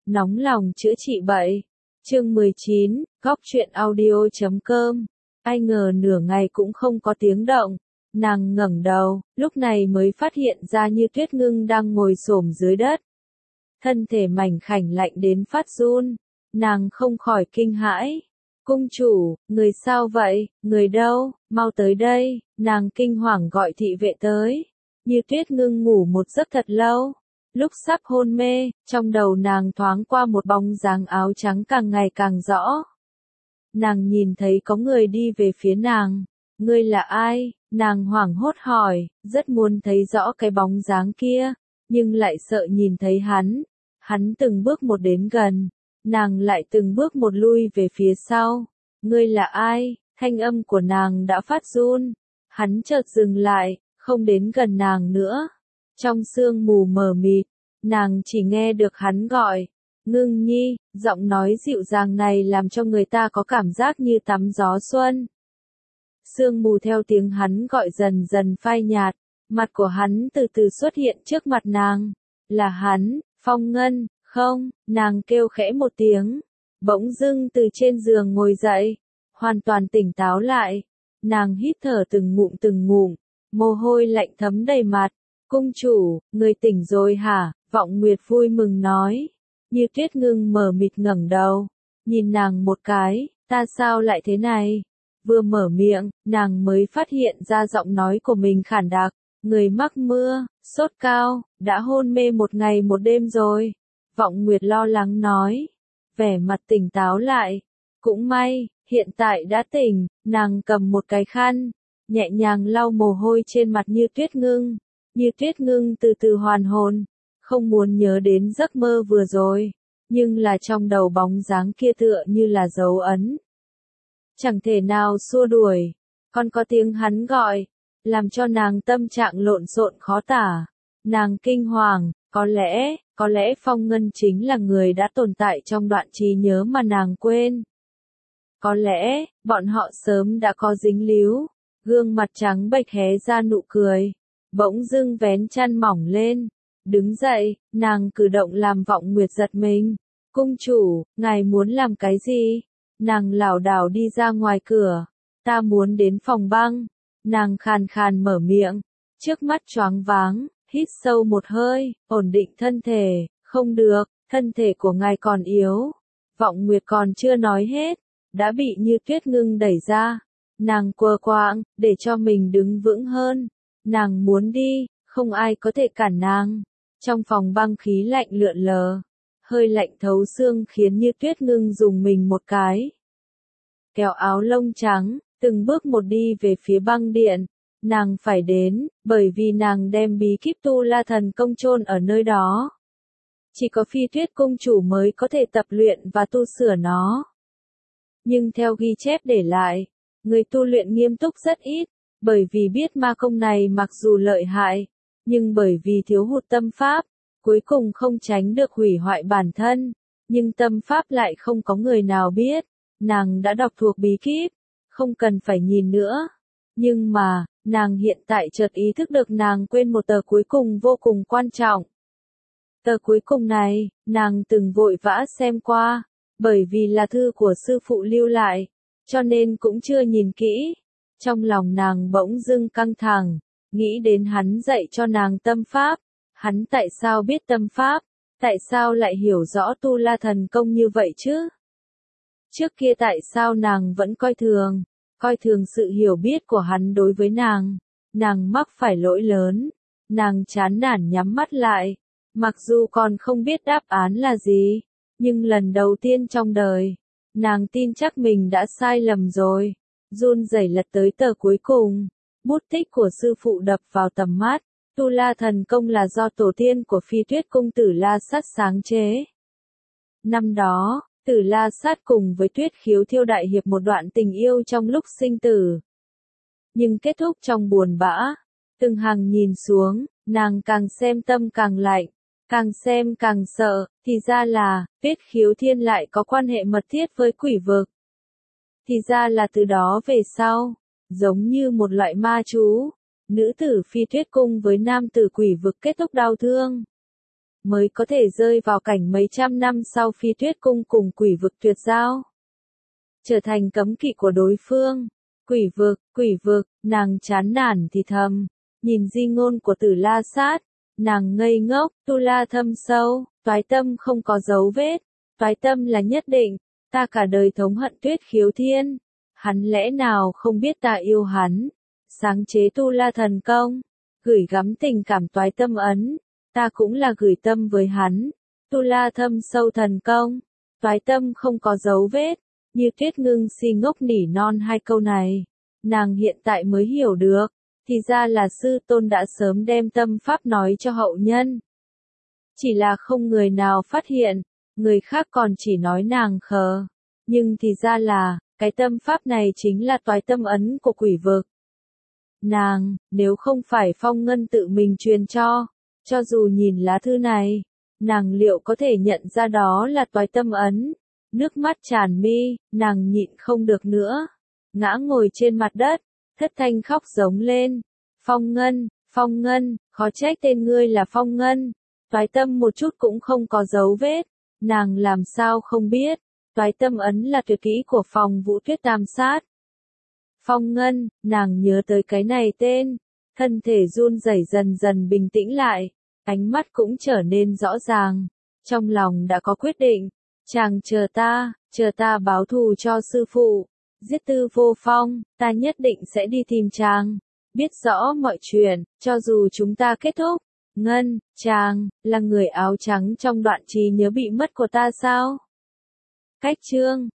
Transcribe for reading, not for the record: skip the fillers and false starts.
nóng lòng chữa trị bệnh. Chương 19, góc truyện audio.com. Ai ngờ nửa ngày cũng không có tiếng động. Nàng ngẩng đầu, lúc này mới phát hiện ra Như Tuyết Ngưng đang ngồi xổm dưới đất. Thân thể mảnh khảnh lạnh đến phát run. Nàng không khỏi kinh hãi. Cung chủ, người sao vậy, người đâu, mau tới đây. Nàng kinh hoàng gọi thị vệ tới. Như Tuyết Ngưng ngủ một giấc thật lâu. Lúc sắp hôn mê, trong đầu nàng thoáng qua một bóng dáng áo trắng càng ngày càng rõ. Nàng nhìn thấy có người đi về phía nàng. Ngươi là ai? Nàng hoảng hốt hỏi, rất muốn thấy rõ cái bóng dáng kia, nhưng lại sợ nhìn thấy hắn. Hắn từng bước một đến gần, nàng lại từng bước một lui về phía sau. Ngươi là ai? Thanh âm của nàng đã phát run. Hắn chợt dừng lại, không đến gần nàng nữa. Trong sương mù mờ mịt, nàng chỉ nghe được hắn gọi, Ngưng Nhi, giọng nói dịu dàng này làm cho người ta có cảm giác như tắm gió xuân. Sương mù theo tiếng hắn gọi dần dần phai nhạt, mặt của hắn từ từ xuất hiện trước mặt nàng. Là hắn, Phong Ngân, không, nàng kêu khẽ một tiếng, bỗng dưng từ trên giường ngồi dậy, hoàn toàn tỉnh táo lại. Nàng hít thở từng ngụm, mồ hôi lạnh thấm đầy mặt. Cung chủ, người tỉnh rồi hả? Vọng Nguyệt vui mừng nói. Như Tuyết Ngưng mờ mịt ngẩng đầu, nhìn nàng một cái, ta sao lại thế này? Vừa mở miệng, nàng mới phát hiện ra giọng nói của mình khản đặc. Người mắc mưa, sốt cao, đã hôn mê một ngày một đêm rồi. Vọng Nguyệt lo lắng nói, vẻ mặt tỉnh táo lại. Cũng may, hiện tại đã tỉnh. Nàng cầm một cái khăn, nhẹ nhàng lau mồ hôi trên mặt Như Tuyết Ngưng. Như Tuyết Ngưng từ từ hoàn hồn, không muốn nhớ đến giấc mơ vừa rồi, nhưng là trong đầu bóng dáng kia tựa như là dấu ấn. Chẳng thể nào xua đuổi, còn có tiếng hắn gọi, làm cho nàng tâm trạng lộn xộn khó tả. Nàng kinh hoàng, có lẽ Phong Ngân chính là người đã tồn tại trong đoạn trí nhớ mà nàng quên. Có lẽ, bọn họ sớm đã có dính líu. Gương mặt trắng bệch hé ra nụ cười, bỗng dưng vén chăn mỏng lên. Đứng dậy, nàng cử động làm Vọng Nguyệt giật mình. Cung chủ, ngài muốn làm cái gì? Nàng lảo đảo đi ra ngoài cửa. Ta muốn đến phòng băng. Nàng khàn khàn mở miệng. Trước mắt choáng váng, hít sâu một hơi, ổn định thân thể. Không được, thân thể của ngài còn yếu. Vọng Nguyệt còn chưa nói hết, đã bị Như Tuyết Ngưng đẩy ra. Nàng quờ quạng, để cho mình đứng vững hơn. Nàng muốn đi, không ai có thể cản nàng. Trong phòng băng khí lạnh lượn lờ, hơi lạnh thấu xương khiến Như Tuyết Ngưng rùng mình một cái. Kéo áo lông trắng, từng bước một đi về phía băng điện. Nàng phải đến, bởi vì nàng đem bí kíp Tu La Thần Công chôn ở nơi đó. Chỉ có Phi Tuyết Cung chủ mới có thể tập luyện và tu sửa nó. Nhưng theo ghi chép để lại, người tu luyện nghiêm túc rất ít, bởi vì biết ma công này mặc dù lợi hại, nhưng bởi vì thiếu hụt tâm pháp, cuối cùng không tránh được hủy hoại bản thân. Nhưng tâm pháp lại không có người nào biết. Nàng đã đọc thuộc bí kíp, không cần phải nhìn nữa. Nhưng mà, nàng hiện tại chợt ý thức được nàng quên một tờ cuối cùng vô cùng quan trọng. Tờ cuối cùng này, nàng từng vội vã xem qua, bởi vì là thư của sư phụ lưu lại, cho nên cũng chưa nhìn kỹ. Trong lòng nàng bỗng dưng căng thẳng, nghĩ đến hắn dạy cho nàng tâm pháp. Hắn tại sao biết tâm pháp? Tại sao lại hiểu rõ Tu La Thần Công như vậy chứ? Trước kia tại sao nàng vẫn coi thường sự hiểu biết của hắn đối với nàng? Nàng mắc phải lỗi lớn. Nàng chán nản nhắm mắt lại. Mặc dù còn không biết đáp án là gì, nhưng lần đầu tiên trong đời, nàng tin chắc mình đã sai lầm rồi. Run rẩy lật tới tờ cuối cùng. Bút tích của sư phụ đập vào tầm mắt. Tu La Thần Công là do tổ tiên của Phi Tuyết Cung Tử La Sát sáng chế. Năm đó, Tử La Sát cùng với Tuyết Khiếu Thiêu đại hiệp một đoạn tình yêu trong lúc sinh tử. Nhưng kết thúc trong buồn bã. Từng hàng nhìn xuống, nàng càng xem tâm càng lạnh, càng xem càng sợ, thì ra là, Tuyết Khiếu Thiên lại có quan hệ mật thiết với quỷ vực. Thì ra là từ đó về sau, giống như một loại ma chú, nữ tử Phi Tuyết Cung với nam tử quỷ vực kết thúc đau thương. mới có thể rơi vào cảnh mấy trăm năm sau Phi Tuyết Cung cùng quỷ vực tuyệt giao. Trở thành cấm kỵ của đối phương. Quỷ vực, nàng chán nản thì thầm, nhìn di ngôn của Tử La Sát, nàng ngây ngốc, tu la thâm sâu, toái tâm không có dấu vết, toái tâm là nhất định, ta cả đời thống hận Tuyết Khiếu Thiên, hắn lẽ nào không biết ta yêu hắn, sáng chế tu la thần công, gửi gắm tình cảm toái tâm ấn, ta cũng là gửi tâm với hắn, tu la thâm sâu thần công, toái tâm không có dấu vết. Như Tuyết Ngưng si ngốc nỉ non hai câu này, nàng hiện tại mới hiểu được, thì ra là sư tôn đã sớm đem tâm pháp nói cho hậu nhân. Chỉ là không người nào phát hiện, người khác còn chỉ nói nàng khờ, nhưng thì ra là, cái tâm pháp này chính là toái tâm ấn của quỷ vực. Nàng, nếu không phải Phong Ngân tự mình truyền cho dù nhìn lá thư này, nàng liệu có thể nhận ra đó là toái tâm ấn. Nước mắt tràn mi, nàng nhịn không được nữa. Ngã ngồi trên mặt đất, thất thanh khóc giống lên. Phong Ngân, khó trách tên ngươi là Phong Ngân. Toái tâm một chút cũng không có dấu vết. Nàng làm sao không biết. Toái tâm ấn là tuyệt kỹ của Phòng Vũ Tuyết Tam Sát. Phong Ngân, nàng nhớ tới cái này tên. Thân thể run rẩy dần dần bình tĩnh lại. Ánh mắt cũng trở nên rõ ràng. Trong lòng đã có quyết định. Chàng chờ ta báo thù cho sư phụ, giết Tư Vô Phong, ta nhất định sẽ đi tìm chàng, biết rõ mọi chuyện, cho dù chúng ta kết thúc. Ngân, chàng, là người áo trắng trong đoạn trí nhớ bị mất của ta sao? Cách chương